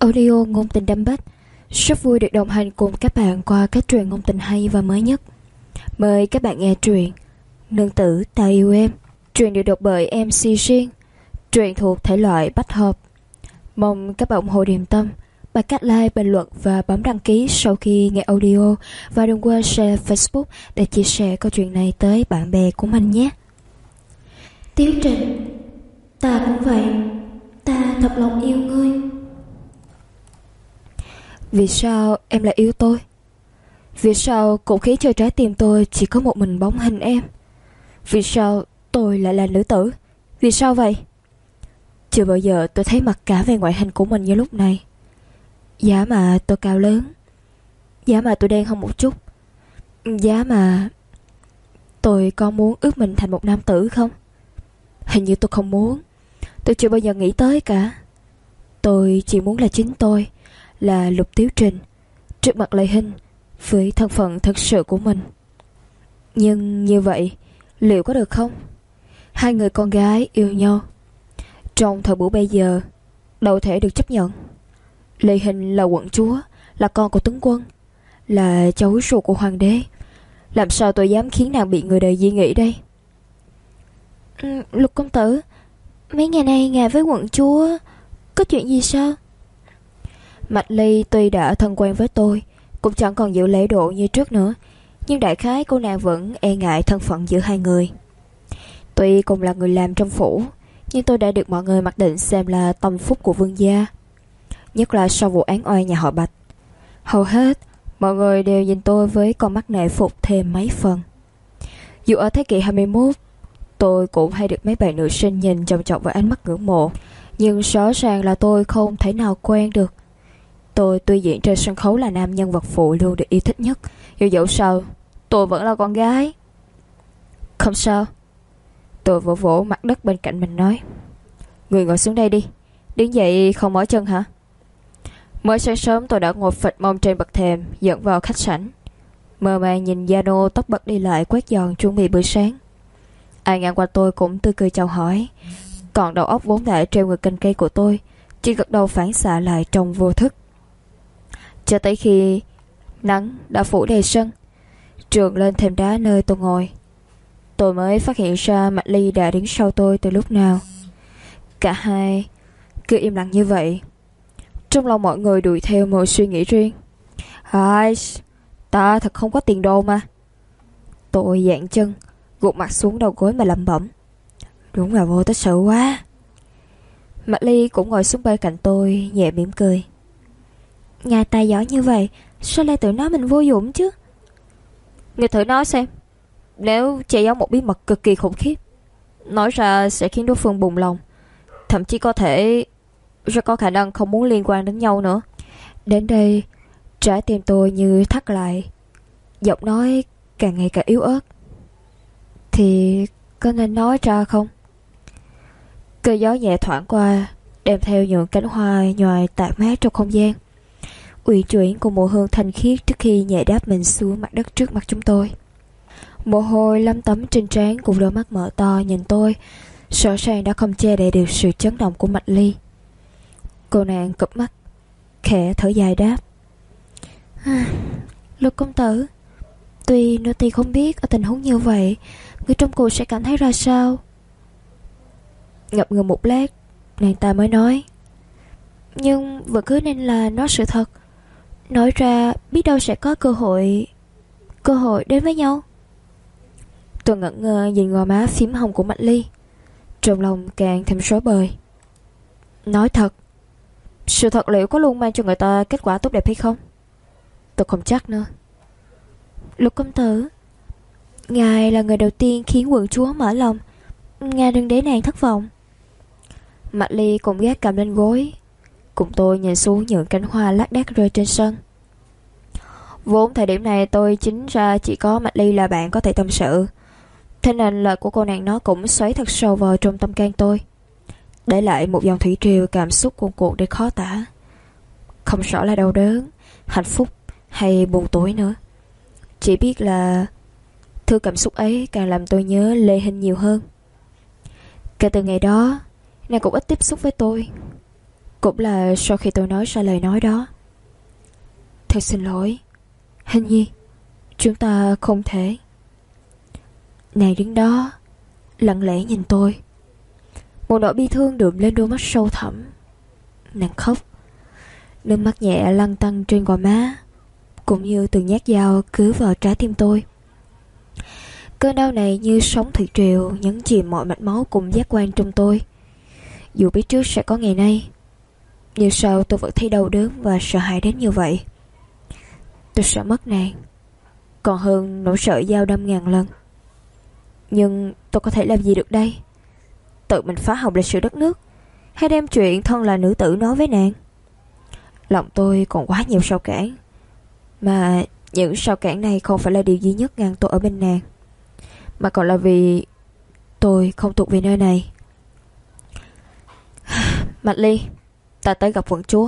Audio ngôn tình đâm bách rất vui được đồng hành cùng các bạn qua các truyện ngôn tình hay và mới nhất. Mời các bạn nghe truyện Nương tử ta yêu em. Truyện được đọc bởi MC Riêng. Truyện thuộc thể loại bách hợp. Mong các bạn ủng hộ Điềm Tâm bằng cách like, bình luận và bấm đăng ký sau khi nghe audio. Và đừng quên share Facebook để chia sẻ câu chuyện này tới bạn bè của mình nhé. Tiếu Trịnh, ta cũng vậy. Ta thật lòng yêu ngươi. Vì sao em lại yêu tôi? Vì sao cũng khiến cho trái tim tôi chỉ có một mình bóng hình em? Vì sao tôi lại là nữ tử? Vì sao vậy? Chưa bao giờ tôi thấy mặc cả về ngoại hình của mình như lúc này. Giá mà tôi cao lớn, giá mà tôi đen hơn một chút, giá mà tôi có muốn ước mình thành một nam tử không? Hình như tôi không muốn. Tôi chưa bao giờ nghĩ tới cả. Tôi chỉ muốn là chính tôi, là Lục Tiếu Trinh, trước mặt Lê Hinh, với thân phận thật sự của mình. Nhưng như vậy liệu có được không? Hai người con gái yêu nhau trong thời buổi bây giờ đâu thể được chấp nhận. Lê Hinh là quận chúa, là con của tướng quân, là cháu ruột của hoàng đế. Làm sao tôi dám khiến nàng bị người đời dị nghị đây? Lục công tử, mấy ngày nay ngài với quận chúa có chuyện gì sao? Mạch Ly tuy đã thân quen với tôi, cũng chẳng còn giữ lễ độ như trước nữa, nhưng đại khái cô nàng vẫn e ngại thân phận giữa hai người. Tuy cùng là người làm trong phủ, nhưng tôi đã được mọi người mặc định xem là tâm phúc của vương gia. Nhất là sau vụ án oan nhà họ Bạch, hầu hết mọi người đều nhìn tôi với con mắt nể phục thêm mấy phần. Dù ở thế kỷ 21, tôi cũng hay được mấy bạn nữ sinh nhìn chòng chọc với ánh mắt ngưỡng mộ, nhưng rõ ràng là tôi không thể nào quen được. Tôi tuy diễn trên sân khấu là nam nhân vật phụ luôn được yêu thích nhất, nhưng dẫu sao tôi vẫn là con gái. Không sao. Tôi vỗ vỗ mặt đất bên cạnh mình nói, người ngồi xuống đây đi. Đứng dậy không mỏi chân hả? Mới sáng sớm tôi đã ngồi phịch mông trên bậc thềm dẫn vào khách sảnh, mơ màng nhìn gia nô tóc bật đi lại quét dọn chuẩn bị bữa sáng. Ai ngang qua tôi cũng tươi cười chào hỏi, còn đầu óc vốn đã treo người cành cây của tôi chỉ gật đầu phản xạ lại trong vô thức. Cho tới khi nắng đã phủ đầy sân, trườn lên thềm đá nơi tôi ngồi, tôi mới phát hiện ra Mạch Ly đã đứng sau tôi từ lúc nào. Cả hai cứ im lặng như vậy. Trong lòng mọi người đuổi theo một suy nghĩ riêng. Ai, ta thật không có tiền đồ mà. Tôi dạn chân, gục mặt xuống đầu gối mà lẩm bẩm, đúng là vô tích sự quá. Mạch Ly cũng ngồi xuống bên cạnh tôi, nhẹ mỉm cười. Ngài tài giỏi như vậy, sao lại tự nói mình vô dụng chứ? Người thử nói xem, nếu che giấu một bí mật cực kỳ khủng khiếp, nói ra sẽ khiến đối phương bùng lòng, thậm chí có thể rất có khả năng không muốn liên quan đến nhau nữa. Đến đây, trái tim tôi như thắt lại, giọng nói càng ngày càng yếu ớt. Thì có nên nói ra không? Cơn gió nhẹ thoảng qua, đem theo những cánh hoa nhoài tạt mát trong không gian, uyển chuyển cùng mùi hương thanh khiết trước khi nhẹ đáp mình xuống mặt đất trước mặt chúng tôi. Mồ hôi lấm tấm trên trán cùng đôi mắt mở to nhìn tôi, rõ ràng đã không che đậy được sự chấn động của Mạch Ly. Cô nàng cụp mắt, khẽ thở dài đáp, Lục công tử, tuy nô tỳ không biết ở tình huống như vậy người trong cuộc sẽ cảm thấy ra sao. Ngập ngừng một lát, nàng ta mới nói, nhưng vẫn cứ nên là nói sự thật. Nói ra biết đâu sẽ có cơ hội đến với nhau. Tôi ngẩn ngơ nhìn gò má phím hồng của Mạch Ly, trong lòng càng thêm rối bời. Nói thật, sự thật liệu có luôn mang cho người ta kết quả tốt đẹp hay không? Tôi không chắc nữa. Lục công tử, ngài là người đầu tiên khiến quận chúa mở lòng, ngài đừng để nàng thất vọng. Mạch Ly cũng gác cầm lên gối, cùng tôi nhìn xuống những cánh hoa lác đác rơi trên sân. Vốn thời điểm này tôi chính ra chỉ có Mạch Ly là bạn có thể tâm sự, thế nên lời của cô nàng nó cũng xoáy thật sâu vào trong tâm can tôi, để lại một dòng thủy triều cảm xúc cuồn cuộn đến khó tả. Không rõ là đau đớn, hạnh phúc hay buồn tối nữa. Chỉ biết là thứ cảm xúc ấy càng làm tôi nhớ Lê Hinh nhiều hơn. Kể từ ngày đó, nàng cũng ít tiếp xúc với tôi. Cũng là sau khi tôi nói ra lời nói đó. Thật xin lỗi, Hình nhi, chúng ta không thể. Nàng đứng đó lặng lẽ nhìn tôi. Một nỗi bi thương đượm lên đôi mắt sâu thẳm. Nàng khóc. Nước mắt nhẹ lăn tăn trên gò má, cũng như từng nhát dao cứ vào trái tim tôi. Cơn đau này như sóng thủy triều nhấn chìm mọi mạch máu cùng giác quan trong tôi. Dù biết trước sẽ có ngày nay, nhưng sao tôi vẫn thấy đau đớn và sợ hãi đến như vậy. Tôi sợ mất nàng, còn hơn nỗi sợ dao đâm ngàn lần. Nhưng tôi có thể làm gì được đây? Tự mình phá hỏng lịch sử đất nước, hay đem chuyện thân là nữ tử nói với nàng? Lòng tôi còn quá nhiều rào cản, mà những rào cản này không phải là điều duy nhất ngăn tôi ở bên nàng, mà còn là vì tôi không thuộc về nơi này. Mạch Ly, ta tới gặp quận chúa.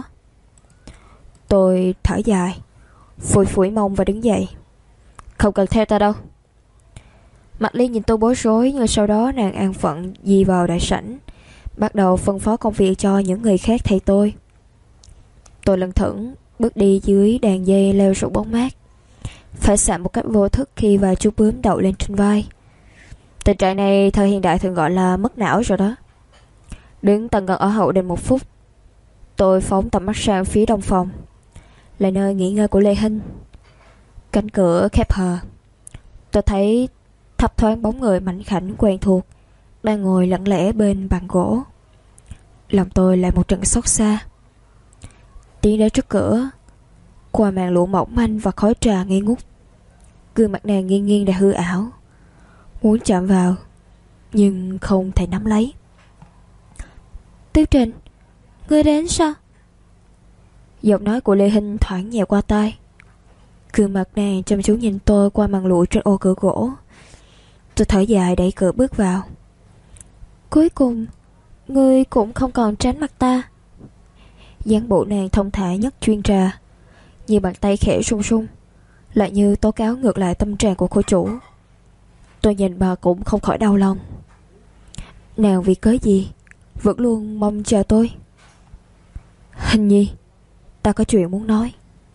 Tôi thở dài, phủi phủi mông và đứng dậy. Không cần theo ta đâu. Mạch Ly nhìn tôi bối rối, nhưng sau đó nàng an phận di vào đại sảnh, bắt đầu phân phó công việc cho những người khác thay tôi. Tôi lẩn thững bước đi dưới đàn dây leo rụng bóng mát, phải xạ một cách vô thức khi vài chú bướm đậu lên trên vai. Tình trạng này thời hiện đại thường gọi là mất não rồi đó. Đứng tận gần ở hậu đình một phút, tôi phóng tầm mắt sang phía đông phòng, là nơi nghỉ ngơi của Lê Hinh. Cánh cửa khép hờ. Tôi thấy thấp thoáng bóng người mảnh khảnh quen thuộc đang ngồi lặng lẽ bên bàn gỗ. Lòng tôi lại một trận xót xa. Tiến đến trước cửa, qua màn lụa mỏng manh và khói trà nghi ngút, gương mặt nàng nghiêng nghiêng đã hư ảo, muốn chạm vào nhưng không thể nắm lấy. Tiêu Trình, ngươi đến sao? Giọng nói của Lê Hinh thoảng nhẹ qua tai. Gương mặt nàng chăm chú nhìn tôi qua màn lụa trên ô cửa gỗ. Tôi thở dài đẩy cửa bước vào. Cuối cùng ngươi cũng không còn tránh mặt ta. Dáng bộ nàng thông thả nhất chuyên trà, như bàn tay khẽ run run, lại như tố cáo ngược lại tâm trạng của cô chủ. Tôi nhìn bà cũng không khỏi đau lòng. Nàng vì cớ gì vẫn luôn mong chờ tôi? Hình nhi, ta có chuyện muốn nói.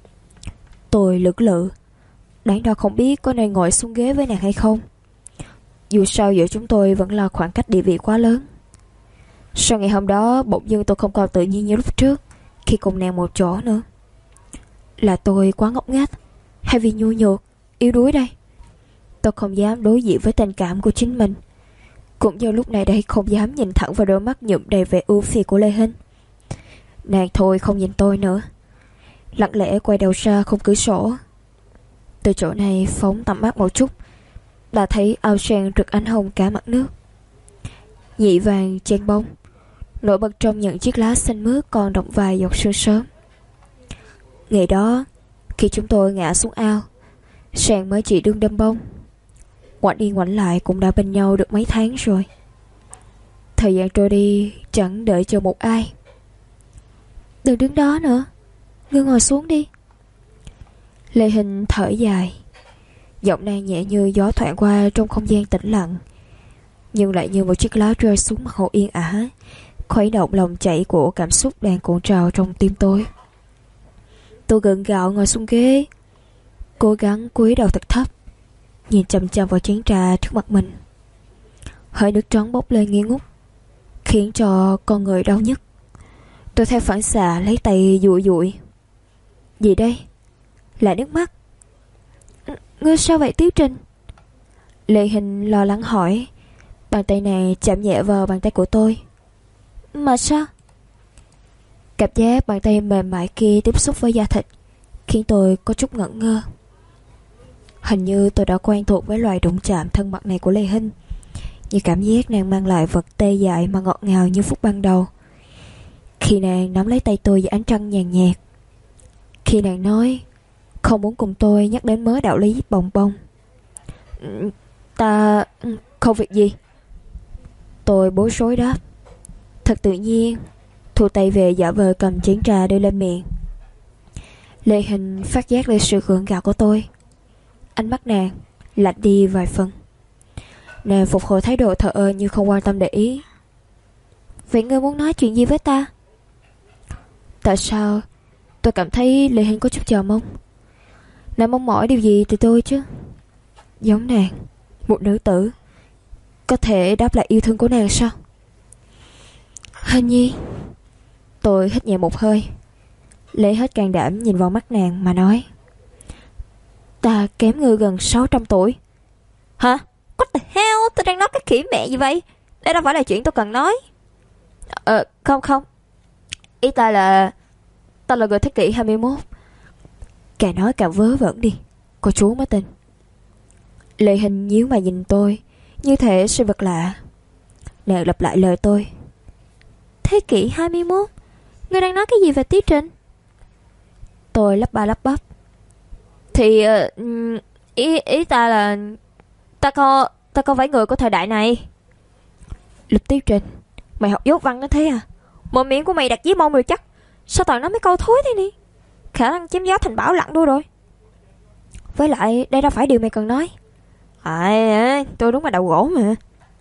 Tôi lưỡng lự, đáng đâu không biết có nên ngồi xuống ghế với nàng hay không. Dù sao giữa chúng tôi vẫn là khoảng cách địa vị quá lớn. Sau ngày hôm đó bỗng dưng tôi không còn tự nhiên như lúc trước khi cùng nàng một chỗ nữa. Là tôi quá ngốc nghếch, hay vì nhu nhược, yếu đuối đây? Tôi không dám đối diện với tình cảm của chính mình, cũng như lúc này đây không dám nhìn thẳng vào đôi mắt nhuộm đầy vẻ ưu phiền của Lê Hinh. Nàng thôi không nhìn tôi nữa, lặng lẽ quay đầu ra khung cửa sổ. Từ chỗ này phóng tầm mắt một chút, đã thấy ao sen rực ánh hồng cả mặt nước. Nhị vàng chen bông nổi bật trong những chiếc lá xanh mướt còn đọng vài giọt sương sớm. Ngày đó khi chúng tôi ngã xuống ao, sen mới chỉ đương đâm bông. Ngoảnh đi ngoảnh lại cũng đã bên nhau được mấy tháng rồi. Thời gian trôi đi chẳng đợi chờ một ai. Đừng đứng đó nữa, ngươi ngồi xuống đi. Lê Hinh thở dài, giọng nàng nhẹ như gió thoảng qua trong không gian tĩnh lặng, nhưng lại như một chiếc lá rơi xuống mặt hồ yên ả, khuấy động lòng chảy của cảm xúc đang cuộn trào trong tim tôi. Tôi gượng gạo ngồi xuống ghế, cố gắng cúi đầu thật thấp, nhìn chằm chằm vào chén trà trước mặt mình. Hơi nước trắng bốc lên nghi ngút, khiến cho con người đau nhức. Tôi theo phản xạ lấy tay dụi dụi. Gì đây? Là nước mắt. Ngươi sao vậy Tiếu Trình? Lê Hình lo lắng hỏi. Bàn tay này chạm nhẹ vào bàn tay của tôi. Mà sao? Cảm giác bàn tay mềm mại kia tiếp xúc với da thịt khiến tôi có chút ngẩn ngơ. Hình như tôi đã quen thuộc với loài đụng chạm thân mật này của Lê Hinh, như cảm giác nàng mang lại vật tê dại mà ngọt ngào như phút ban đầu. Khi nàng nắm lấy tay tôi dưới ánh trăng nhàn nhạt, khi nàng nói không muốn cùng tôi nhắc đến mớ đạo lý bồng bông. Ta không việc gì. Tôi bối rối đáp. Thật tự nhiên, thu tay về giả vờ cầm chén trà đưa lên miệng. Lê Hình phát giác lên sự gượng gạo của tôi. Ánh mắt nàng lạnh đi vài phần. Nàng phục hồi thái độ thờ ơ như không quan tâm để ý. Vậy ngươi muốn nói chuyện gì với ta? Tại sao tôi cảm thấy Lê Hinh có chút chờ mong? Nàng mong mỏi điều gì từ tôi chứ? Giống nàng, một nữ tử, có thể đáp lại yêu thương của nàng sao? Hình nhi. Tôi hít nhẹ một hơi, lấy hết can đảm nhìn vào mắt nàng mà nói: Ta kém ngươi gần 600 tuổi. Hả? What the hell? Tôi đang nói cái khỉ mẹ gì vậy? Đây đâu phải là chuyện tôi cần nói. Không. Ý ta là người thế kỷ 21. Càng nói càng vớ vẩn đi, cô chú mới tin. Lê Hình nhíu mày nhìn tôi, như thể sự vật lạ. Nàng lặp lại lời tôi: Thế kỷ 21? Ngươi đang nói cái gì về Tiếu Trình? Tôi lắp ba lắp bắp: Thì ý ta là ta có phải người của thời đại này. Lục Tiếu Trình, mày học dốt văn nó thế à? Một miệng của mày đặt dưới mông rồi chắc. Sao toàn nói mấy câu thối thế này? Khả năng chém gió thành bão lặn đua rồi. Với lại đây đâu phải điều mày cần nói. Tôi đúng là đầu gỗ mà.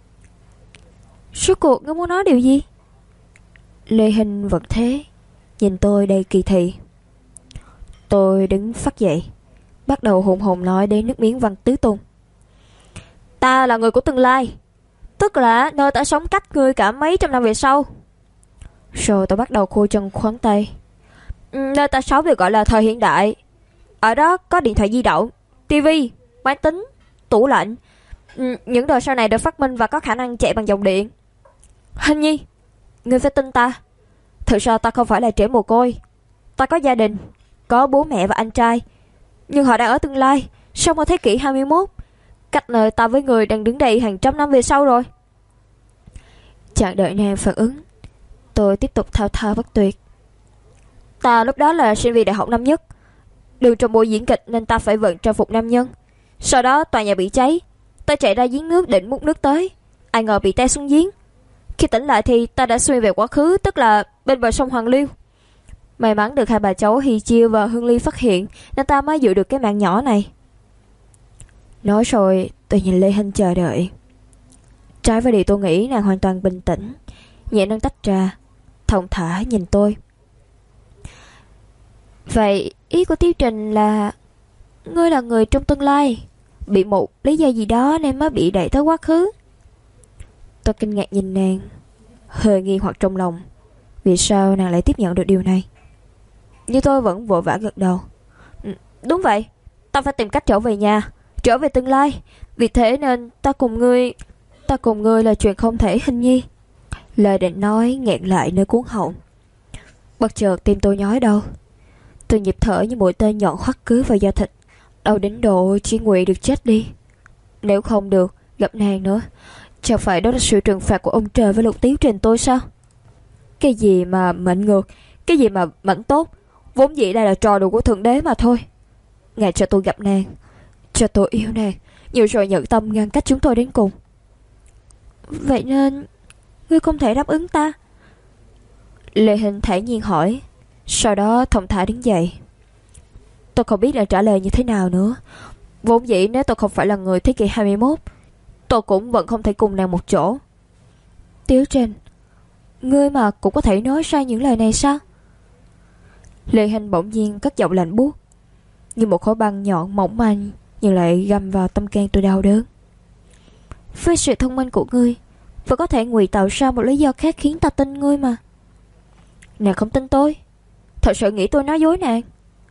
Suốt cuộc ngươi muốn nói điều gì? Lê Hình vẫn thế, nhìn tôi đầy kỳ thị. Tôi đứng phắt dậy, bắt đầu hùng hồn nói đến nước miếng văng tứ tung. Ta là người của tương lai, tức là nơi ta sống cách ngươi cả mấy trăm năm về sau. Rồi tôi bắt đầu khua chân khoắn tay. Nơi ta sống được gọi là thời hiện đại. Ở đó có điện thoại di động, tivi, máy tính, tủ lạnh. Những đồ sau này được phát minh và có khả năng chạy bằng dòng điện. Hình nhi, ngươi phải tin ta. Thực ra ta không phải là trẻ mồ côi. Ta có gia đình, có bố mẹ và anh trai. Nhưng họ đang ở tương lai, sống ở thế kỷ 21, cách nơi ta với người đang đứng đây hàng trăm năm về sau rồi. Chẳng đợi nàng phản ứng, tôi tiếp tục thao thao bất tuyệt. Ta lúc đó là sinh viên đại học năm nhất. Đường trong buổi diễn kịch nên ta phải vận trang phục nam nhân. Sau đó tòa nhà bị cháy. Ta chạy ra giếng nước định múc nước tới. Ai ngờ bị té xuống giếng. Khi tỉnh lại thì ta đã xuyên về quá khứ, tức là bên bờ sông Hoàng Liêu. May mắn được hai bà cháu Hi Chiêu và Hương Ly phát hiện, nên ta mới giữ được cái mạng nhỏ này. Nói rồi tôi nhìn Lê Hinh chờ đợi. Trái với điều tôi nghĩ, nàng hoàn toàn bình tĩnh, nhẹ nâng tách trà, thong thả nhìn tôi. Vậy ý của Tiêu Trình là ngươi là người trong tương lai, bị một lý do gì đó nên mới bị đẩy tới quá khứ. Tôi kinh ngạc nhìn nàng, hơi nghi hoặc trong lòng. Vì sao nàng lại tiếp nhận được điều này? Nhưng tôi vẫn vội vã gật đầu. Đúng vậy, ta phải tìm cách trở về nhà, trở về tương lai. Vì thế nên ta cùng ngươi là chuyện không thể. Hình nhi. Lời định nói nghẹn lại nơi cuống họng. Bất chợt tim tôi nhói đau. Tôi nhịp thở như mũi tên nhọn hoắt cứ vào da thịt, đau đến độ chỉ nguyện được chết đi. Nếu không được gặp nàng nữa, chẳng phải đó là sự trừng phạt của ông trời với Lục Tiếu Trình tôi sao? Cái gì mà mệnh ngược, cái gì mà mệnh tốt, vốn dĩ đây là trò đùa của thượng đế mà thôi. Ngài cho tôi gặp nàng, cho tôi yêu nàng, nhiều rồi nhận tâm ngăn cách chúng tôi đến cùng. Vậy nên ngươi không thể đáp ứng ta? Lê Hình thản nhiên hỏi, sau đó thong thả đứng dậy. Tôi không biết là trả lời như thế nào nữa. Vốn dĩ nếu tôi không phải là người thế kỷ 21, tôi cũng vẫn không thể cùng nàng một chỗ. Tiếu Trình, ngươi mà cũng có thể nói ra những lời này sao? Lê Hình bỗng nhiên cất giọng lạnh buốt, như một khối băng nhọn mỏng manh, nhưng lại găm vào tâm can tôi đau đớn. Với sự thông minh của ngươi, vẫn có thể ngụy tạo ra một lý do khác khiến ta tin ngươi mà. Nàng không tin tôi, thật sự nghĩ tôi nói dối nàng?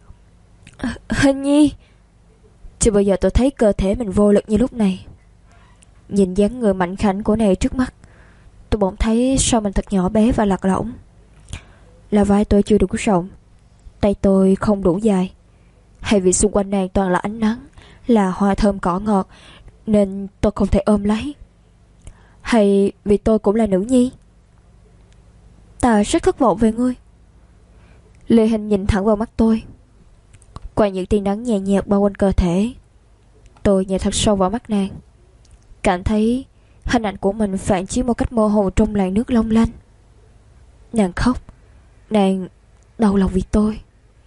Hình nhi. Chưa bao giờ tôi thấy cơ thể mình vô lực như lúc này. Nhìn dáng người mạnh khảnh của nàng trước mắt, tôi bỗng thấy sao mình thật nhỏ bé và lạc lõng. Là vai tôi chưa đủ rộng, tay tôi không đủ dài, hay vì xung quanh nàng toàn là ánh nắng, là hoa thơm cỏ ngọt nên tôi không thể ôm lấy, hay vì tôi cũng là nữ nhi? Ta rất thất vọng về ngươi. Lê Hình nhìn thẳng vào mắt tôi. Qua những tia nắng nhẹ nhạt bao quanh cơ thể, tôi nhìn thật sâu vào mắt nàng, cảm thấy hình ảnh của mình phản chiếu một cách mơ hồ trong làn nước long lanh. Nàng khóc, nàng đau lòng vì tôi.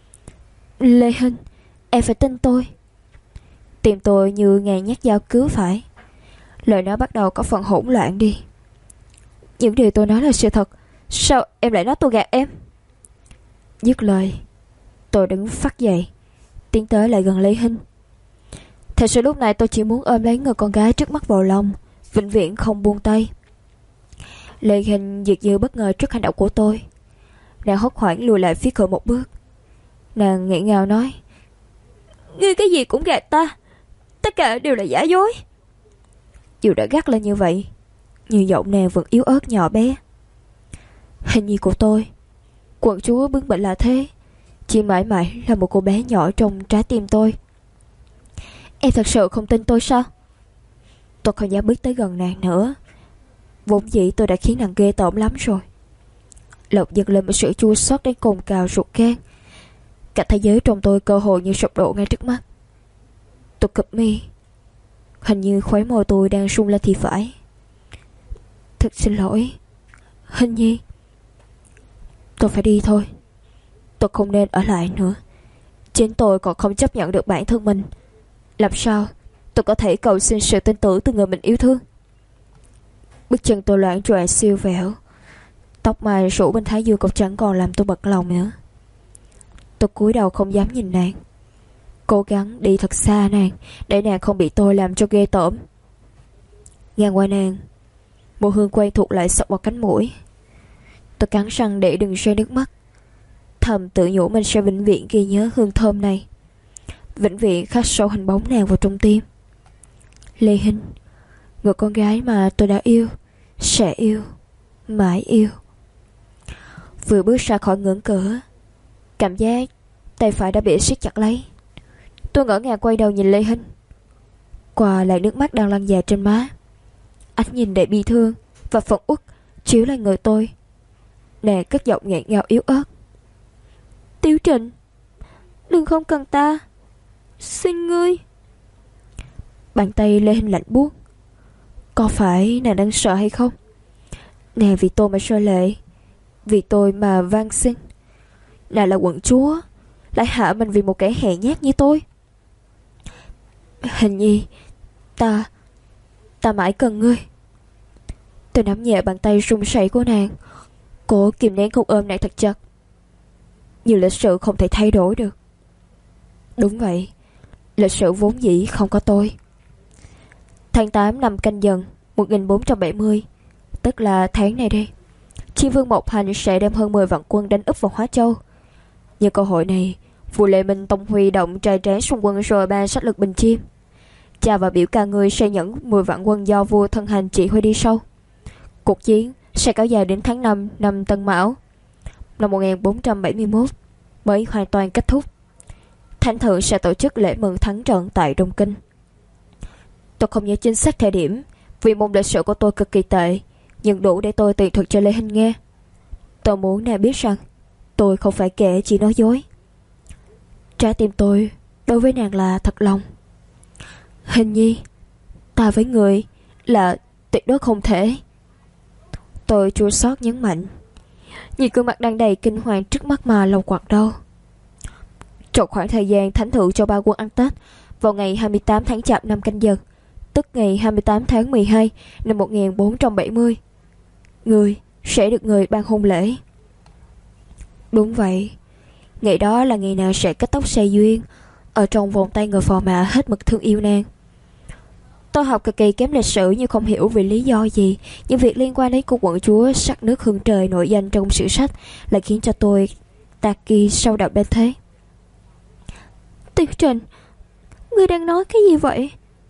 Lê Hình, em phải tin tôi. Tim tôi như ngàn nhát dao cứa phải. Lời nói bắt đầu có phần hỗn loạn đi. Những điều tôi nói là sự thật, sao em lại nói tôi gạt em? Dứt lời, tôi đứng phắt dậy, tiến tới lại gần Lê Hinh. Thật sự lúc này tôi chỉ muốn ôm lấy người con gái trước mắt vào lòng, vĩnh viễn không buông tay. Lê Hinh dường như bất ngờ trước hành động của tôi. Nàng hốt hoảng lùi lại phía cửa một bước. Nàng nghẹn ngào nói: "Ngươi cái gì cũng gạt ta, tất cả đều là giả dối." Dù đã gắt lên như vậy, nhưng giọng nàng vẫn yếu ớt nhỏ bé. Hình nhi của tôi, quận chúa bướng bỉnh là thế, chỉ mãi mãi là một cô bé nhỏ trong trái tim tôi. Em thật sự không tin tôi sao? Tôi không dám bước tới gần nàng nữa. Vốn dĩ tôi đã khiến nàng ghê tởm lắm rồi. Lòng dâng lên một sự chua xót đến cồn cào ruột gan. Cả thế giới trong tôi cơ hội như sụp đổ ngay trước mắt. Tôi cụp mi. Hình như khóe môi tôi đang rung lên thì phải. Thật xin lỗi, Hình nhi. Tôi phải đi thôi. Tôi không nên ở lại nữa. Chính tôi còn không chấp nhận được bản thân mình. Làm sao tôi có thể cầu xin sự tin tưởng từ người mình yêu thương? Bước chân tôi loạng choạng siêu vẹo. Tóc mai rủ bên thái dương cũng chẳng còn làm tôi bật lòng nữa. Tôi cúi đầu không dám nhìn nàng, cố gắng đi thật xa nàng, để nàng không bị tôi làm cho ghê tởm. Ngang qua nàng, mùi hương quen thuộc lại xộc vào cánh mũi. Tôi cắn răng để đừng rơi nước mắt, thầm tự nhủ mình sẽ vĩnh viễn ghi nhớ hương thơm này, vĩnh viễn khắc sâu hình bóng nàng vào trong tim. Lê Hinh, người con gái mà tôi đã yêu, sẽ yêu, mãi yêu. Vừa bước ra khỏi ngưỡng cửa, cảm giác tay phải đã bị siết chặt lấy. Tôi ngỡ ngàng quay đầu nhìn Lê Hinh. Qua lại nước mắt đang lăn dài trên má, ánh nhìn đầy bi thương và phẫn uất chiếu lên người tôi. Nàng cất giọng nghẹn ngào yếu ớt: "Tiểu Trịnh, đừng không cần ta, xin ngươi." Bàn tay Lê Hinh lạnh buốt. Có phải nàng đang sợ hay không? Nàng vì tôi mà rơi lệ, vì tôi mà van xin. Nàng là quận chúa, lại hạ mình vì một kẻ hèn nhát như tôi. Hình nhi, ta mãi cần ngươi. Tôi nắm nhẹ bàn tay run rẩy của nàng, cố kìm nén không ôm nàng thật chặt. Nhưng lịch sử không thể thay đổi được. Đúng vậy, lịch sử vốn dĩ không có tôi. Tháng 8 năm Canh Dần 1470, tức là tháng này đây, Chiêm Vương Mộc Hành sẽ đem hơn 10 vạn quân đánh úp vào Hóa Châu. Nhờ cơ hội này, vua Lê Minh Tông huy động trai tráng xung quân rồi ban sách lược Bình Chiêm. Cha và biểu ca người sẽ dẫn 10 vạn quân do vua thân hành chỉ huy đi sâu. Cuộc chiến sẽ kéo dài đến tháng 5 năm Tân Mão năm 1471 mới hoàn toàn kết thúc. Thánh thượng sẽ tổ chức lễ mừng thắng trận tại Đông Kinh. Tôi không nhớ chính xác thời điểm, vì môn lịch sử của tôi cực kỳ tệ, nhưng đủ để tôi tường thuật cho Lê Hinh nghe. Tôi muốn nàng biết rằng tôi không phải kẻ chỉ nói dối. Trái tim tôi đối với nàng là thật lòng. Hình nhi, ta với người là tuyệt đối không thể. Tôi chua xót nhấn mạnh, nhìn gương mặt đang đầy kinh hoàng trước mắt mà lòng quặn đau. Trong khoảng thời gian thánh thượng cho ba quân ăn Tết vào ngày 28 tháng Chạp năm Canh Dần, tức ngày 28 tháng 12 năm 1470, người sẽ được người ban hôn lễ. Đúng vậy, ngày đó là ngày nào sẽ kết tóc xe duyên, ở trong vòng tay người phò mã hết mực thương yêu nàng. Tôi học cực kỳ kém lịch sử nhưng không hiểu vì lý do gì, những việc liên quan đến cô quận chúa sắc nước hương trời nổi danh trong sử sách lại khiến cho tôi tạc kỳ sâu đậm đến thế. Tiểu Trịnh, ngươi đang nói cái gì vậy?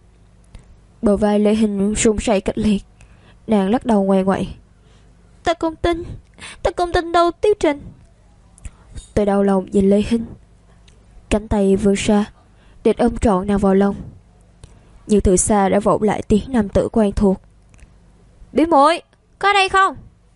Bờ vai Lê Hinh run rẩy kịch liệt. Nàng lắc đầu ngoại ngoại. Ta không tin đâu Tiểu Trịnh. Tôi đau lòng nhìn Lê Hinh, cánh tay vươn ra định ôm trọn nàng vào lòng, nhưng từ xa đã vọng lại tiếng nam tử quen thuộc. Biểu muội, có đây không?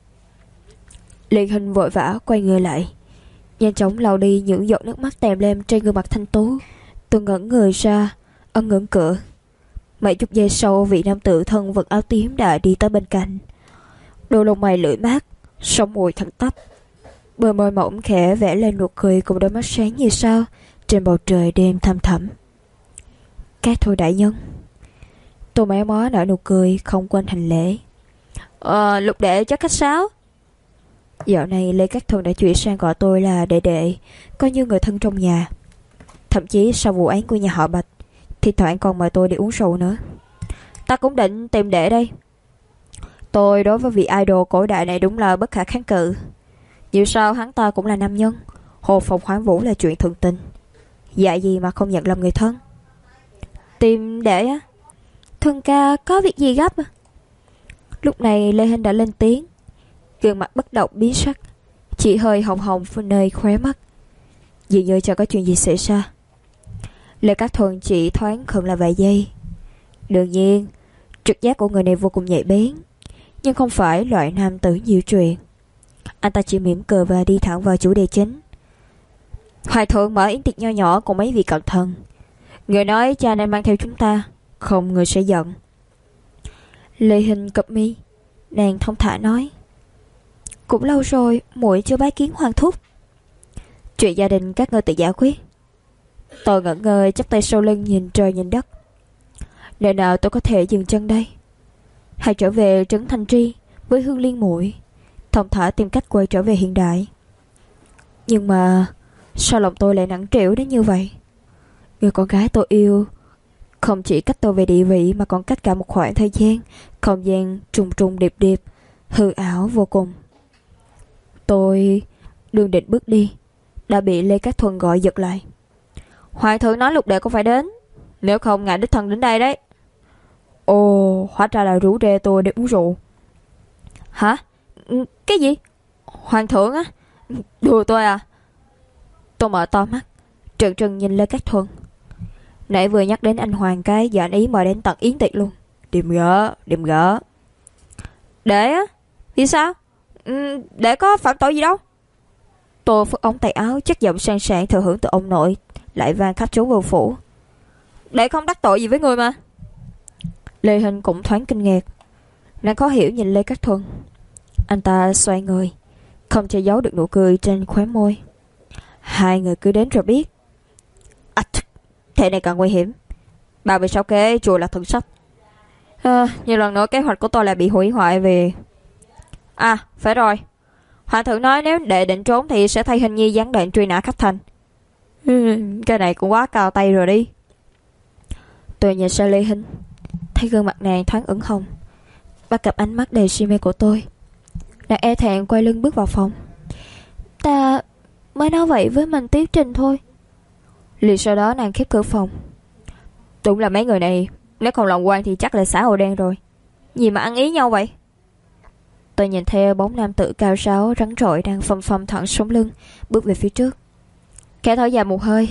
Lê Hinh vội vã quay người lại, nhanh chóng lau đi những giọt nước mắt tèm lem trên gương mặt thanh tú. Tôi ngẩn người ra ở ngưỡng cửa. Mấy chục giây sau, vị nam tử thân vật áo tím đã đi tới bên cạnh. Đôi lông mày lưỡi mát, sống mũi thẳng tắp, bờ môi mỏng khẽ vẽ lên nụ cười cùng đôi mắt sáng như sao trên bầu trời đêm thăm thẳm. Các thôi đại nhân. Tôi méo mó nở nụ cười, không quên hành lễ. Lục đệ cho khách sáo. Dạo này Lê Cát Thuần đã chuyển sang gọi tôi là đệ đệ, coi như người thân trong nhà. Thậm chí sau vụ án của nhà họ Bạch, thì thoảng còn mời tôi đi uống rượu nữa. Ta cũng định tìm đệ đây. Tôi đối với vị idol cổ đại này đúng là bất khả kháng cự. Dù sao hắn ta cũng là nam nhân, hồ phục hoán vũ là chuyện thường tình. Dạ gì mà không nhận làm người thân. Tìm đệ á? Thuần ca có việc gì gấp à? Lúc này Lê Hinh đã lên tiếng, gương mặt bất động biến sắc, chỉ hơi hồng hồng phía nơi khóe mắt, dường như chẳng có chuyện gì xảy ra. Lê Cát Thuần chỉ thoáng khựng là vài giây. Đương nhiên trực giác của người này vô cùng nhạy bén, nhưng không phải loại nam tử nhiều chuyện. Anh ta chỉ mỉm cười và đi thẳng vào chủ đề chính. Hoài thượng mở yến tiệc nho nhỏ cùng mấy vị cận thần. Người nói cha nên mang theo chúng ta, không người sẽ giận. Lê Hinh cụp mi, nàng thông thả nói, cũng lâu rồi muội chưa bái kiến hoàng thúc. Chuyện gia đình các ngươi tự giải quyết. Tôi ngẩn ngơ chắp tay sau lưng nhìn trời nhìn đất. Nơi nào tôi có thể dừng chân đây? Hay trở về trấn Thanh Tri với Hương Liên muội, thông thả tìm cách quay trở về hiện đại? Nhưng mà sao lòng tôi lại nặng trĩu đến như vậy? Người con gái tôi yêu không chỉ cách tôi về địa vị, mà còn cách cả một khoảng thời gian, không gian trùng trùng điệp điệp, hư ảo vô cùng. Tôi đương định bước đi, đã bị Lê Cát Thuần gọi giật lại. Hoàng thượng nói Lục đệ cũng phải đến, nếu không ngài đích thân đến đây đấy. Ồ, hóa ra là rủ rê tôi để uống rượu. Hả? Cái gì? Hoàng thượng á? Đùa tôi à? Tôi mở to mắt, trừng trừng nhìn Lê Cát Thuần. Nãy vừa nhắc đến anh Hoàng cái giờ anh ý mời đến tận yến tiệc luôn. Điềm gỡ. Để á? Vì sao? Để có phạm tội gì đâu. Tôi phất ống tay áo, chất giọng sang sảng thừa hưởng từ ông nội lại vang khắp trốn vô phủ. Để không đắc tội gì với người mà. Lê Hinh cũng thoáng kinh ngạc, nàng khó hiểu nhìn Lê Cát Thuần. Anh ta xoay người, không che giấu được nụ cười trên khóe môi. Hai người cứ đến rồi biết. Thế này càng nguy hiểm. Bà về sau kế chùa là thần sách. Nhiều lần nữa kế hoạch của tôi lại bị hủy hoại vì... phải rồi, hoàng thượng nói nếu đệ định trốn thì sẽ thay Hình Nhi gián đoạn truy nã khắp thành. Cái này cũng quá cao tay rồi đi. Tôi nhìn sang Lê Hinh, thấy gương mặt nàng thoáng ửng hồng, bắt gặp ánh mắt đầy si mê của tôi. Nàng e thẹn quay lưng bước vào phòng. Ta mới nói vậy với mình Tiếu Trình thôi. Liền sau đó nàng khép cửa phòng. Đúng là mấy người này, nếu không lòng quan thì chắc là xã hội đen rồi. Gì mà ăn ý nhau vậy? Tôi nhìn theo bóng nam tử cao ráo rắn rỏi đang phầm phầm thẳng sống lưng bước về phía trước, khẽ thở dài một hơi.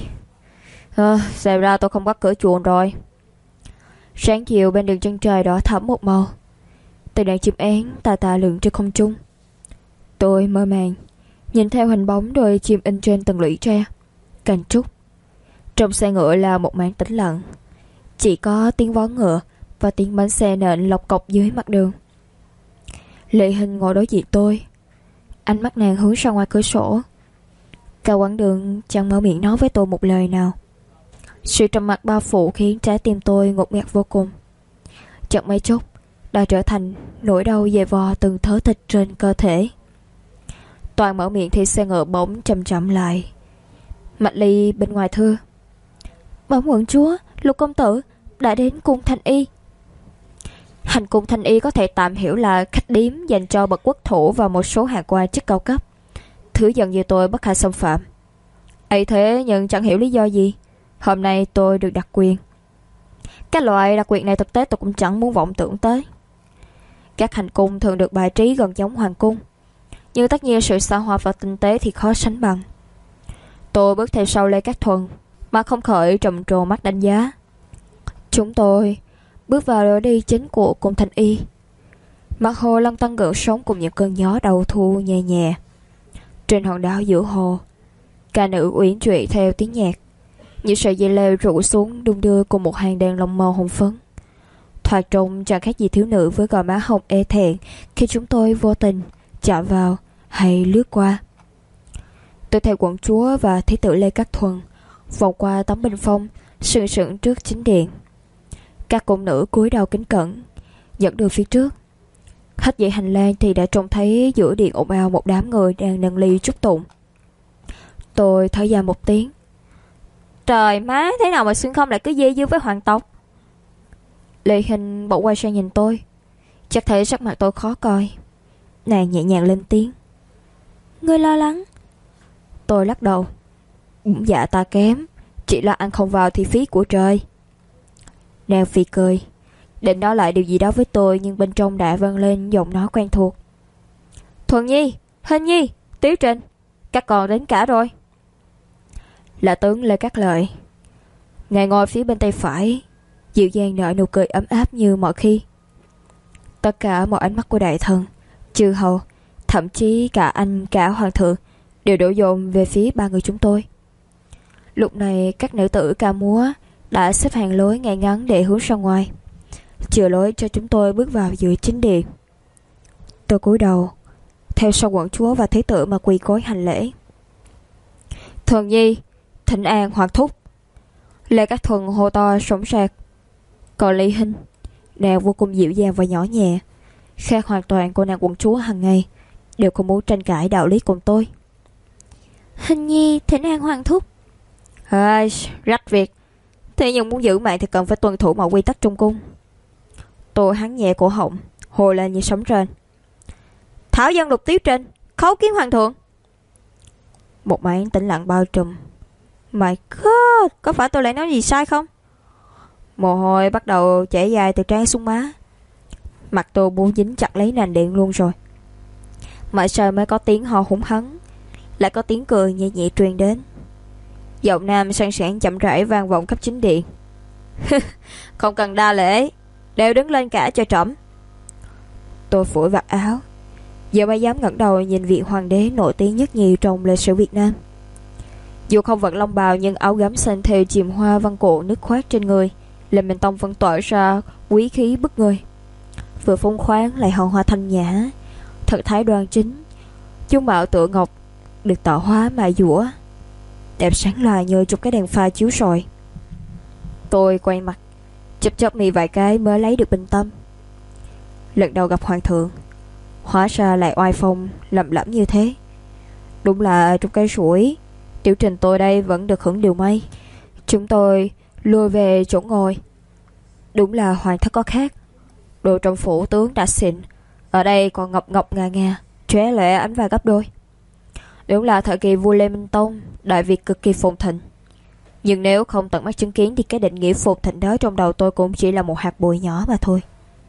Xem ra tôi không bắt cửa chuồng rồi. Sáng chiều bên đường chân trời đỏ thẫm một màu, từng đàn chim én tà tà lượn trên không trung. Tôi mơ màng nhìn theo hình bóng đôi chim in trên từng lũy tre, cành trúc. Trong xe ngựa là một mảng tĩnh lặng, chỉ có tiếng vó ngựa và tiếng bánh xe nện lộc cộc dưới mặt đường. Lệ Hình ngồi đối diện tôi, ánh mắt nàng hướng ra ngoài cửa sổ. Cả quãng đường chẳng mở miệng nói với tôi một lời nào. Sự trầm mặc bao phủ khiến trái tim tôi ngột ngạt vô cùng. Chợt mấy chốc đã trở thành nỗi đau dày vò từng thớ thịt trên cơ thể. Toàn mở miệng thì xe ngựa bỗng chậm chậm lại. Mạch Ly bên ngoài thưa: Bẩm quận chúa, Lục công tử đã đến cung Thanh Y. Hành cung Thanh Y có thể tạm hiểu là khách điếm dành cho bậc quốc thủ và một số hạ quan chức cao cấp. Thứ giận như tôi bất khả xâm phạm. Ấy thế nhưng chẳng hiểu lý do gì hôm nay tôi được đặc quyền. Cái loại đặc quyền này thực tế tôi cũng chẳng muốn vọng tưởng tới. Các hành cung thường được bài trí gần giống hoàng cung, nhưng tất nhiên sự xa hoa và tinh tế thì khó sánh bằng. Tôi bước theo sau Lê Cát Thuần mà không khỏi trầm trồ mắt đánh giá. Chúng tôi bước vào lối đi chính của cung Thanh Y. Mặt hồ lăn tăn gợn sóng cùng những cơn gió đầu thu nhẹ nhẹ. Trên hòn đảo giữa hồ, ca nữ uyển chuyển theo tiếng nhạc. Những sợi dây leo rủ xuống đung đưa cùng một hàng đèn lồng màu hồng phấn. Thoạt trông chẳng khác gì thiếu nữ với gò má hồng e thẹn khi chúng tôi vô tình chạm vào hay lướt qua. Tôi theo quận chúa và thế tử Lê Cát Thuần vòng qua tấm bình phong sừng sững trước chính điện. Các cung nữ cúi đầu kính cẩn dẫn đường phía trước. Khách dãy hành lang thì đã trông thấy giữa điện ồn ào một đám người đang nâng ly chúc tụng. Tôi thở dài một tiếng. Trời má, thế nào mà Xuyên Không lại cứ dê dưa với hoàng tộc? Lê Hình bỗng quay sang nhìn tôi. Chắc thấy sắc mặt tôi khó coi. Nàng nhẹ nhàng lên tiếng. Ngươi lo lắng? Tôi lắc đầu. Dạ ta kém, chỉ là ăn không vào thì phí của trời. Nàng phì cười, định nói lại điều gì đó với tôi, nhưng bên trong đã vang lên giọng nói quen thuộc. Thuần Nhi, Hình Nhi, Tiếu Trình, các con đến cả rồi. Là tướng Lê Cát Lợi. Ngài ngồi phía bên tay phải, dịu dàng nở nụ cười ấm áp như mọi khi. Tất cả mọi ánh mắt của đại thần, chư hầu, thậm chí cả anh cả hoàng thượng đều đổ dồn về phía ba người chúng tôi. Lúc này các nữ tử ca múa đã xếp hàng lối ngay ngắn để hướng ra ngoài, chừa lối cho chúng tôi bước vào giữa chính điện. Tôi cúi đầu theo sau quận chúa và thế tử mà quỳ gối hành lễ. Thuần Nhi, thỉnh an hoàng thúc. Lê Cát Thuần hô to sổng sạc. Còn Lý Hinh, nàng vô cùng dịu dàng và nhỏ nhẹ, khác hoàn toàn cô nàng quận chúa hàng ngày, đều không muốn tranh cãi đạo lý cùng tôi. Hình Nhi thỉnh an hoàng thúc. Rách việc. Thế nhưng muốn giữ mạng thì cần phải tuân thủ mọi quy tắc trong cung. Tôi hắn nhẹ cổ họng, hồ lên như sấm rền. Thảo dân Lục Tiếu Trình khấu kiến hoàng thượng. Một màn tĩnh lặng bao trùm. My God, có phải tôi lại nói gì sai không? Mồ hôi bắt đầu chảy dài từ trán xuống má. Mặt tôi muốn dính chặt lấy nền điện luôn rồi. Mãi sau mới có tiếng ho húng hắng, lại có tiếng cười nhẹ nhẹ truyền đến. Giọng nam sang sảng chậm rãi vang vọng khắp chính điện. Không cần đa lễ, đều đứng lên cả cho trẫm. Tôi phủi vạt áo, giờ mới dám ngẩng đầu nhìn vị hoàng đế nổi tiếng nhất nhì trong lịch sử Việt Nam. Dù không vận long bào nhưng áo gấm xanh thêu chìm hoa văn cổ nước khoác trên người, Lê Minh Tông vẫn tỏa ra quý khí bức người. Vừa phóng khoáng lại hào hoa thanh nhã, thật thái đoan chính, dung mạo tựa ngọc, được tạo hóa mài dũa, đẹp sáng loài như chụp cái đèn pha chiếu soi. Tôi quay mặt, chớp mi vài cái mới lấy được bình tâm. Lần đầu gặp hoàng thượng, hóa ra lại oai phong lẩm lẩm như thế. Đúng là trong cây sủi, Tiểu Trình tôi đây vẫn được hưởng điều may. Chúng tôi lùi về chỗ ngồi. Đúng là hoàng thất có khác. Đồ trong phủ tướng đã xịn, ở đây còn ngọc ngọc ngà ngà, chóe lệ ánh vàng gấp đôi. Đúng là thời kỳ vua Lê Minh Tông, đại Việt cực kỳ phồn thịnh. Nhưng nếu không tận mắt chứng kiến thì cái định nghĩa phồn thịnh đó trong đầu tôi cũng chỉ là một hạt bụi nhỏ mà thôi.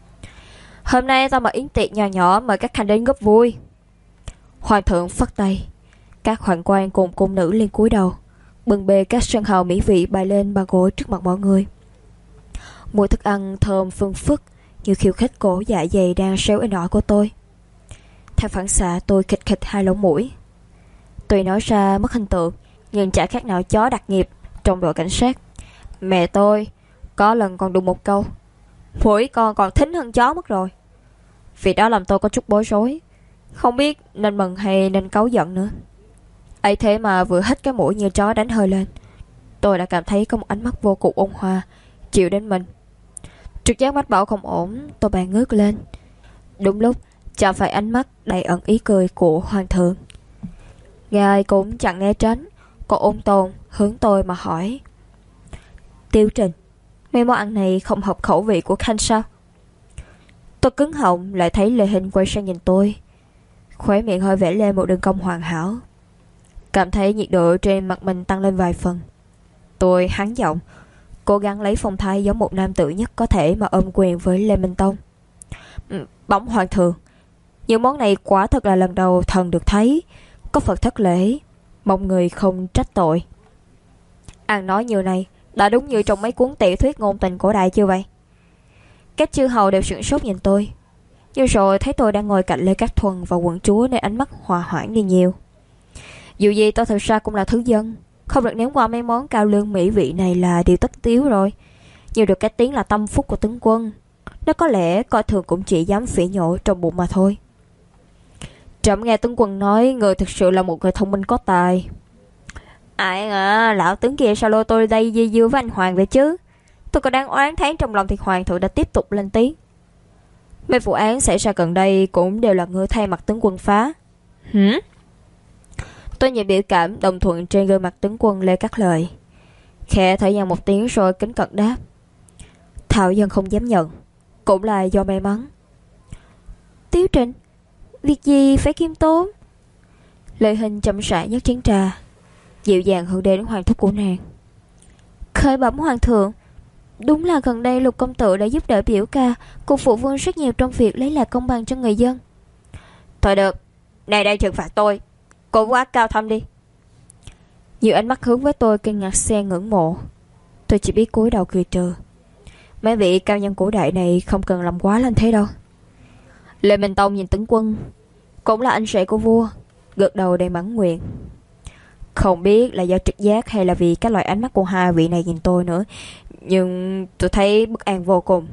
Hôm nay tao mở yến tiệc nhỏ nhỏ mời các khanh đến góp vui. Hoàng thượng phất tay, các hoàng quan cùng cung nữ lên cúi đầu, bưng bê các sân hào mỹ vị bày lên ba gối trước mặt mọi người. Mùi thức ăn thơm phương phức như khiêu khích cổ dạ dày đang xéo in ỏi của tôi. Theo phản xạ tôi khịch khịch hai lỗ mũi. Tuy nói ra mất hình tượng, nhưng chả khác nào chó đặc nghiệp trong đội cảnh sát. Mẹ tôi có lần còn đụng một câu, mũi con còn thính hơn chó mất rồi. Vì đó làm tôi có chút bối rối, không biết nên mừng hay nên cáu giận nữa. Ấy thế mà vừa hít cái mũi như chó đánh hơi lên, tôi đã cảm thấy có một ánh mắt vô cùng ôn hòa chịu đến mình. Trực giác mách bảo không ổn, tôi bèn ngước lên. Đúng lúc chạm phải ánh mắt đầy ẩn ý cười của hoàng thượng. Ngài cũng chẳng né tránh, còn ôn tồn hướng tôi mà hỏi: Tiêu Trình, mấy món ăn này không hợp khẩu vị của khanh sao? Tôi cứng họng, lại thấy Lê Hình quay sang nhìn tôi, khóe miệng hơi vẽ lên một đường cong hoàn hảo. Cảm thấy nhiệt độ trên mặt mình tăng lên vài phần. Tôi hắn giọng, cố gắng lấy phong thái giống một nam tử nhất có thể mà ôm quyền với Lê Minh Tông. Bẩm hoàng thượng, những món này quả thật là lần đầu thần được thấy, có Phật thất lễ, mong người không trách tội. Ăn nói như này đã đúng như trong mấy cuốn tiểu thuyết ngôn tình cổ đại chưa vậy? Các chư hầu đều sửng sốt nhìn tôi, nhưng rồi thấy tôi đang ngồi cạnh Lê Cát Thuần và quận chúa nên ánh mắt hòa hoãn đi nhiều. Dù gì tôi thực ra cũng là thứ dân, không được nếm qua mấy món cao lương mỹ vị này là điều tất yếu rồi. Nhưng được cái tiếng là tâm phúc của tướng quân, nó có lẽ coi thường cũng chỉ dám phỉ nhổ trong bụng mà thôi. Trẫm nghe tướng quân nói người thực sự là một người thông minh có tài. Ai à, lão tướng kia sao lôi tôi đây dây dưa với anh Hoàng vậy chứ? Tôi còn đang oán thán trong lòng thì hoàng thượng đã tiếp tục lên tiếng. Mấy vụ án xảy ra gần đây cũng đều là người thay mặt tướng quân phá. Hử? Tôi nhìn biểu cảm đồng thuận trên gương mặt tướng quân Lê Cát Lợi, khẽ thở dài một tiếng rồi kính cẩn đáp: Thảo dân không dám nhận, cũng là do may mắn. Tiếu Trình, việc gì phải khiêm tốn. Lê Hình chậm rãi nhấc chén trà, dịu dàng hướng đến hoàng thúc của nàng. Khởi bẩm hoàng thượng, đúng là gần đây Lục công tử đã giúp đỡ biểu ca cùng phụ vương rất nhiều trong việc lấy lại công bằng cho người dân. Thôi được, này đây trừng phạt tôi, cô quá cao thâm đi. Nhiều ánh mắt hướng với tôi kinh ngạc xen ngưỡng mộ. Tôi chỉ biết cúi đầu cười trừ. Mấy vị cao nhân cổ đại này không cần làm quá lên thế đâu. Lê Minh Tông nhìn tướng quân, cũng là anh rể của vua, gật đầu đầy mãn nguyện. Không biết là do trực giác hay là vì các loại ánh mắt của hai vị này nhìn tôi nữa, nhưng tôi thấy bất an vô cùng.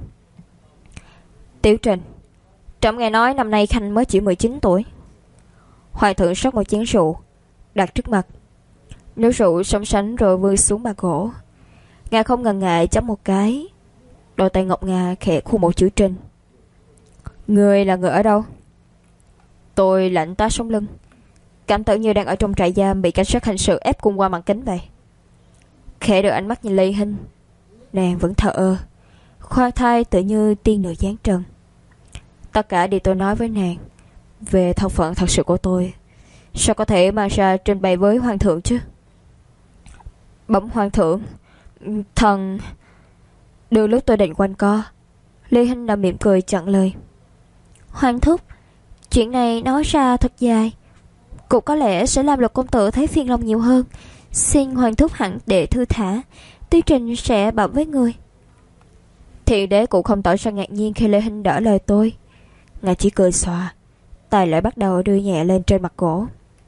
Tiểu Trình, trẫm nghe nói năm nay Khanh mới chỉ 19 tuổi. Hoàng thượng rót một chén rượu đặt trước mặt, nước rượu sóng sánh rồi vươn xuống bàn gỗ. Ngài không ngần ngại chấm một cái, đôi tay ngọc ngà khẽ khu một chữ Trình. Người là người ở đâu? Tôi lạnh toát sống lưng, cảm tưởng như đang ở trong trại giam bị cảnh sát hình sự ép cùng qua màn kính vậy. Khẽ đưa ánh mắt nhìn Lê Hinh, nàng vẫn thờ ơ, khoan thai tự như tiên nữ giáng trần. Tất cả điều tôi nói với nàng về thân phận thật sự của tôi, sao có thể mang ra trình bày với hoàng thượng chứ? Bẩm hoàng thượng, thần... Đôi lúc tôi định quanh co, Lê Hinh đã mỉm cười chặn lời. Hoàng thúc, chuyện này nói ra thật dài, cũng có lẽ sẽ làm Lục công tử thấy phiền lòng nhiều hơn. Xin hoàng thúc hẳn để thư thả, Tiêu Trình sẽ bảo với người. Thiện đế cũng không tỏ ra ngạc nhiên khi Lê Hinh đỡ lời tôi. Ngài chỉ cười xòa, tay lại bắt đầu đưa nhẹ lên trên mặt gỗ.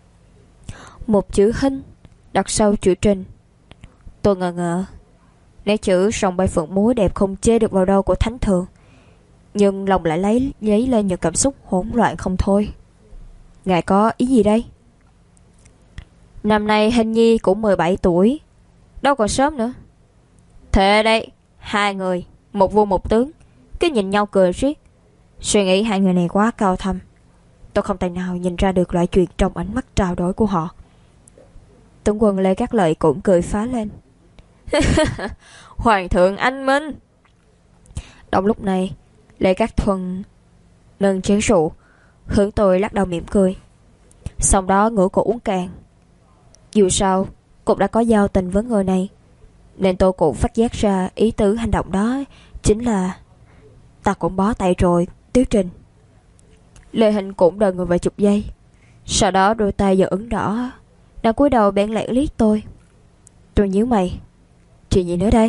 Một chữ Hinh đặt sau chữ Trình. Tôi ngờ ngợ, nét chữ song bay phượng múa đẹp không chê được vào đâu của thánh thượng, nhưng lòng lại lấy lên những cảm xúc hỗn loạn không thôi. Ngài có ý gì đây? Năm nay Hình Nhi cũng 17 tuổi, đâu còn sớm nữa. Thế đây, hai người, một vua một tướng, cứ nhìn nhau cười riết. Suy nghĩ hai người này quá cao thâm, tôi không tài nào nhìn ra được loại chuyện trong ánh mắt trao đổi của họ. Tướng quân Lê Cát Lợi cũng cười phá lên. Hoàng thượng anh minh. Trong lúc này, Lê Cát Thuần nâng chén rượu hướng tôi lắc đầu mỉm cười, sau đó ngửa cổ uống cạn. Dù sao cũng đã có giao tình với người này, nên tôi cũng phát giác ra ý tứ hành động đó chính là ta cũng bó tay rồi, Tiếu Trình. Lê Hình cũng đợi người vài chục giây, sau đó đôi tay giờ ửng đỏ, đang cúi đầu bẽn lẽn liếc tôi. Tôi nhíu mày, chuyện gì nữa đây?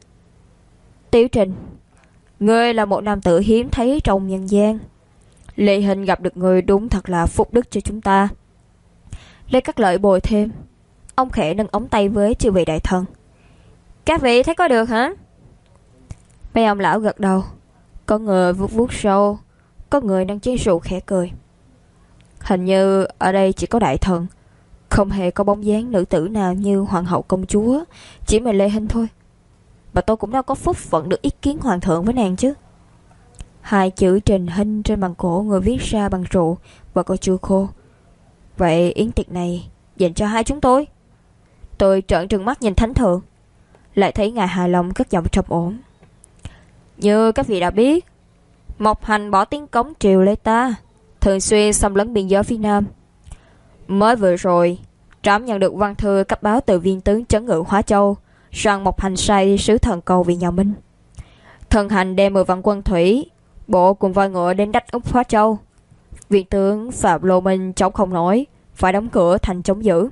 Tiếu Trình, ngươi là một nam tử hiếm thấy trong nhân gian. Lê Hình gặp được người đúng thật là phúc đức cho chúng ta. Lê Cát Lợi bồi thêm, ông khẽ nâng ống tay với chư vị đại thần. Các vị thấy có được hả? Mấy ông lão gật đầu, có người vuốt vuốt râu, có người nâng chén rượu khẽ cười. Hình như ở đây chỉ có đại thần, không hề có bóng dáng nữ tử nào như hoàng hậu công chúa, chỉ mình Lê Hinh thôi. Và tôi cũng đâu có phúc phận được ý kiến hoàng thượng với nàng chứ. Hai chữ Trình Hinh trên bàn cổ người viết ra bằng rượu và có chưa khô. Vậy yến tiệc này dành cho hai chúng tôi. Tôi trợn trừng mắt nhìn thánh thượng, lại thấy ngài hài lòng cất giọng trầm ổn. Như các vị đã biết, Mộc Hành bỏ tiếng cống triều Lê ta, thường xuyên xâm lấn biên giới phía Nam. Mới vừa rồi, trẫm nhận được văn thư cấp báo từ viên tướng trấn ngự Hóa Châu rằng Mộc Hành sai sứ thần cầu vì nhà Minh. Thần hành đem 10 vạn quân thủy, bộ cùng voi ngựa đến đánh úp Hóa Châu. Viên tướng Phạm Lô Minh chống không nổi, phải đóng cửa thành chống giữ.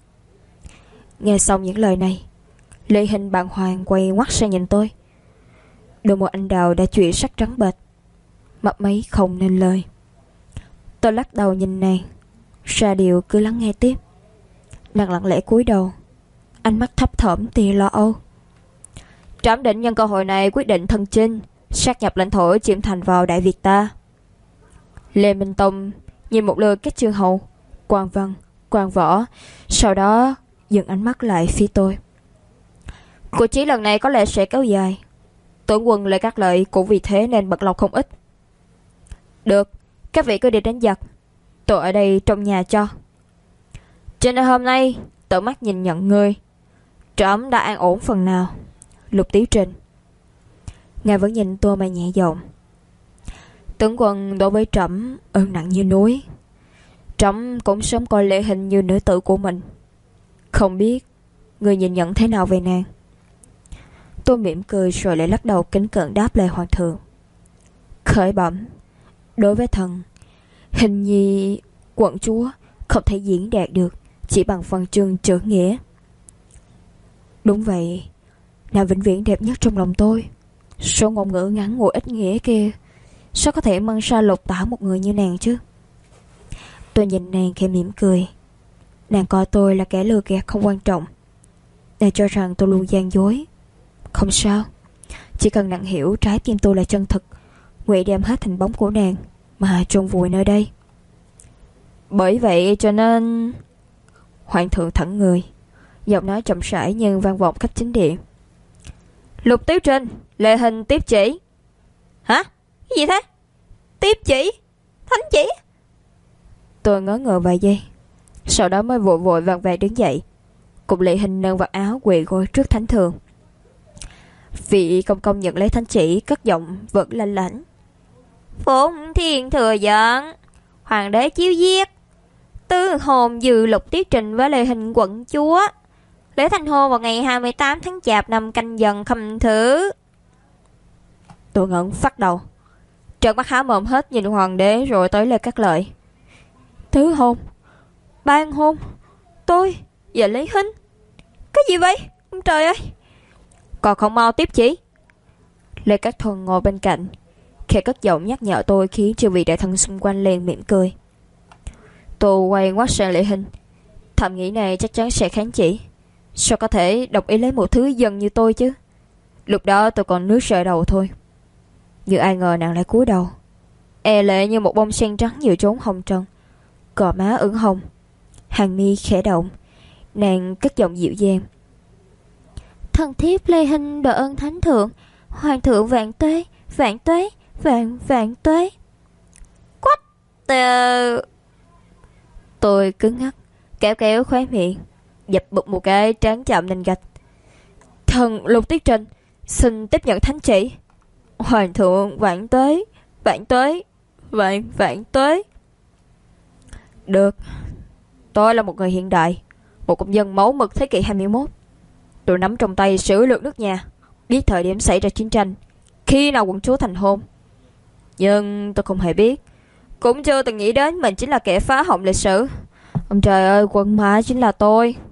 Nghe xong những lời này, Lê Hình bàng hoàng quay ngoắt sang nhìn tôi. Đôi môi anh đào đã chuyển sắc trắng bệch, mập máy không nên lời. Tôi lắc đầu nhìn nàng, ra điều cứ lắng nghe tiếp. Nàng lặng lẽ cúi đầu, ánh mắt thấp thỏm tia lo âu. Trẫm định nhân cơ hội này quyết định thân chinh, sát nhập lãnh thổ chiếm thành vào Đại Việt ta. Lê Minh Tông nhìn một lượt các chư hầu, quan văn, quan võ, sau đó dừng ánh mắt lại phía tôi. Cuộc chiến lần này có lẽ sẽ kéo dài. Tướng quân Lê Cát Lợi cũng vì thế nên bật lòng không ít. Được, các vị cứ đi đánh giặc, tôi ở đây trong nhà cho. Cho nên hôm nay tận mắt nhìn nhận ngươi, trẫm đã an ổn phần nào. Lục Tiếu Trình. Ngài vẫn nhìn tôi mà nhẹ giọng. Tướng quân đối với trẫm ơn nặng như núi. Trẫm cũng sớm coi Lệ Hình như nữ tử của mình. Không biết người nhìn nhận thế nào về nàng? Tôi mỉm cười rồi lại lắc đầu kính cẩn đáp lời hoàng thượng. Khởi bẩm, đối với thần, Hình nhi quận chúa không thể diễn đạt được chỉ bằng văn chương chữ nghĩa. Đúng vậy, nàng vĩnh viễn đẹp nhất trong lòng tôi. Số ngôn ngữ ngắn ngủi ít nghĩa kia sao có thể mang ra lột tả một người như nàng chứ? Tôi nhìn nàng khẽ mỉm cười. Nàng coi tôi là kẻ lừa gạt không quan trọng. Nàng cho rằng tôi luôn gian dối. Không sao, chỉ cần nàng hiểu trái tim tôi là chân thực, nguyện đem hết hình bóng của nàng mà chôn vùi nơi đây. Bởi vậy cho nên... Hoàng thượng thẳng người, giọng nói chậm rãi nhưng vang vọng khắp chính điện. Lục Tiếu Trình, Lệ Hình tiếp chỉ. Hả? Cái gì thế? Tiếp chỉ? Thánh chỉ? Tôi ngớ ngơ vài giây, sau đó mới vội vội vàng vàng đứng dậy, cùng Lệ Hình nâng vạt áo quỳ gối trước thánh thượng. Vị công công nhận lấy thánh chỉ, cất giọng vẫn lanh lảnh. Phụng thiên thừa giận, hoàng đế chiếu giết tư hồn dư Lục Tiếu Trình với Lệ Hình quận chúa, lễ thành hôn vào ngày 28 tháng Chạp năm Canh Dần Khâm Thứ. Tôi ngẩn phát đầu, trợn mắt há mồm hết nhìn hoàng đế rồi tới lời các lợi. Tứ hôn, ban hôn, tôi và Lệ Hình, cái gì vậy ông trời ơi? Còn không mau tiếp chỉ. Lê Cát Thuần ngồi bên cạnh, khẽ cất giọng nhắc nhở tôi, khiến chư vị đại thần xung quanh liền mỉm cười. Tôi quay ngoắt sang Lệ Hình, thầm nghĩ này chắc chắn sẽ kháng chỉ. Sao có thể đồng ý lấy một thứ dân như tôi chứ? Lúc đó tôi còn nước rời đầu thôi. Nhưng ai ngờ nàng lại cúi đầu, e lệ như một bông sen trắng giữa chốn hồng trần, gò má ửng hồng, hàng mi khẽ động. Nàng cất giọng dịu dàng. Thần thiếp Lê Hình đợi ơn thánh thượng, hoàng thượng vạn tuế, vạn tuế, vạn tuế. Quách tờ... Tôi cứng ngắc, kéo kéo khóe miệng, dập bụt một cái trán chạm nền gạch. Thần Lục Tiếu Trình xin tiếp nhận thánh chỉ. Hoàng thượng vạn tuế, vạn tuế, vạn tuế. Được, tôi là một người hiện đại, một công dân mẫu mực thế kỷ 21. Tôi nắm trong tay sử lược nước nhà, biết thời điểm xảy ra chiến tranh, khi nào quận chúa thành hôn. Nhưng tôi không hề biết, cũng chưa từng nghĩ đến mình chính là kẻ phá hỏng lịch sử. Ông trời ơi, quân mã chính là tôi.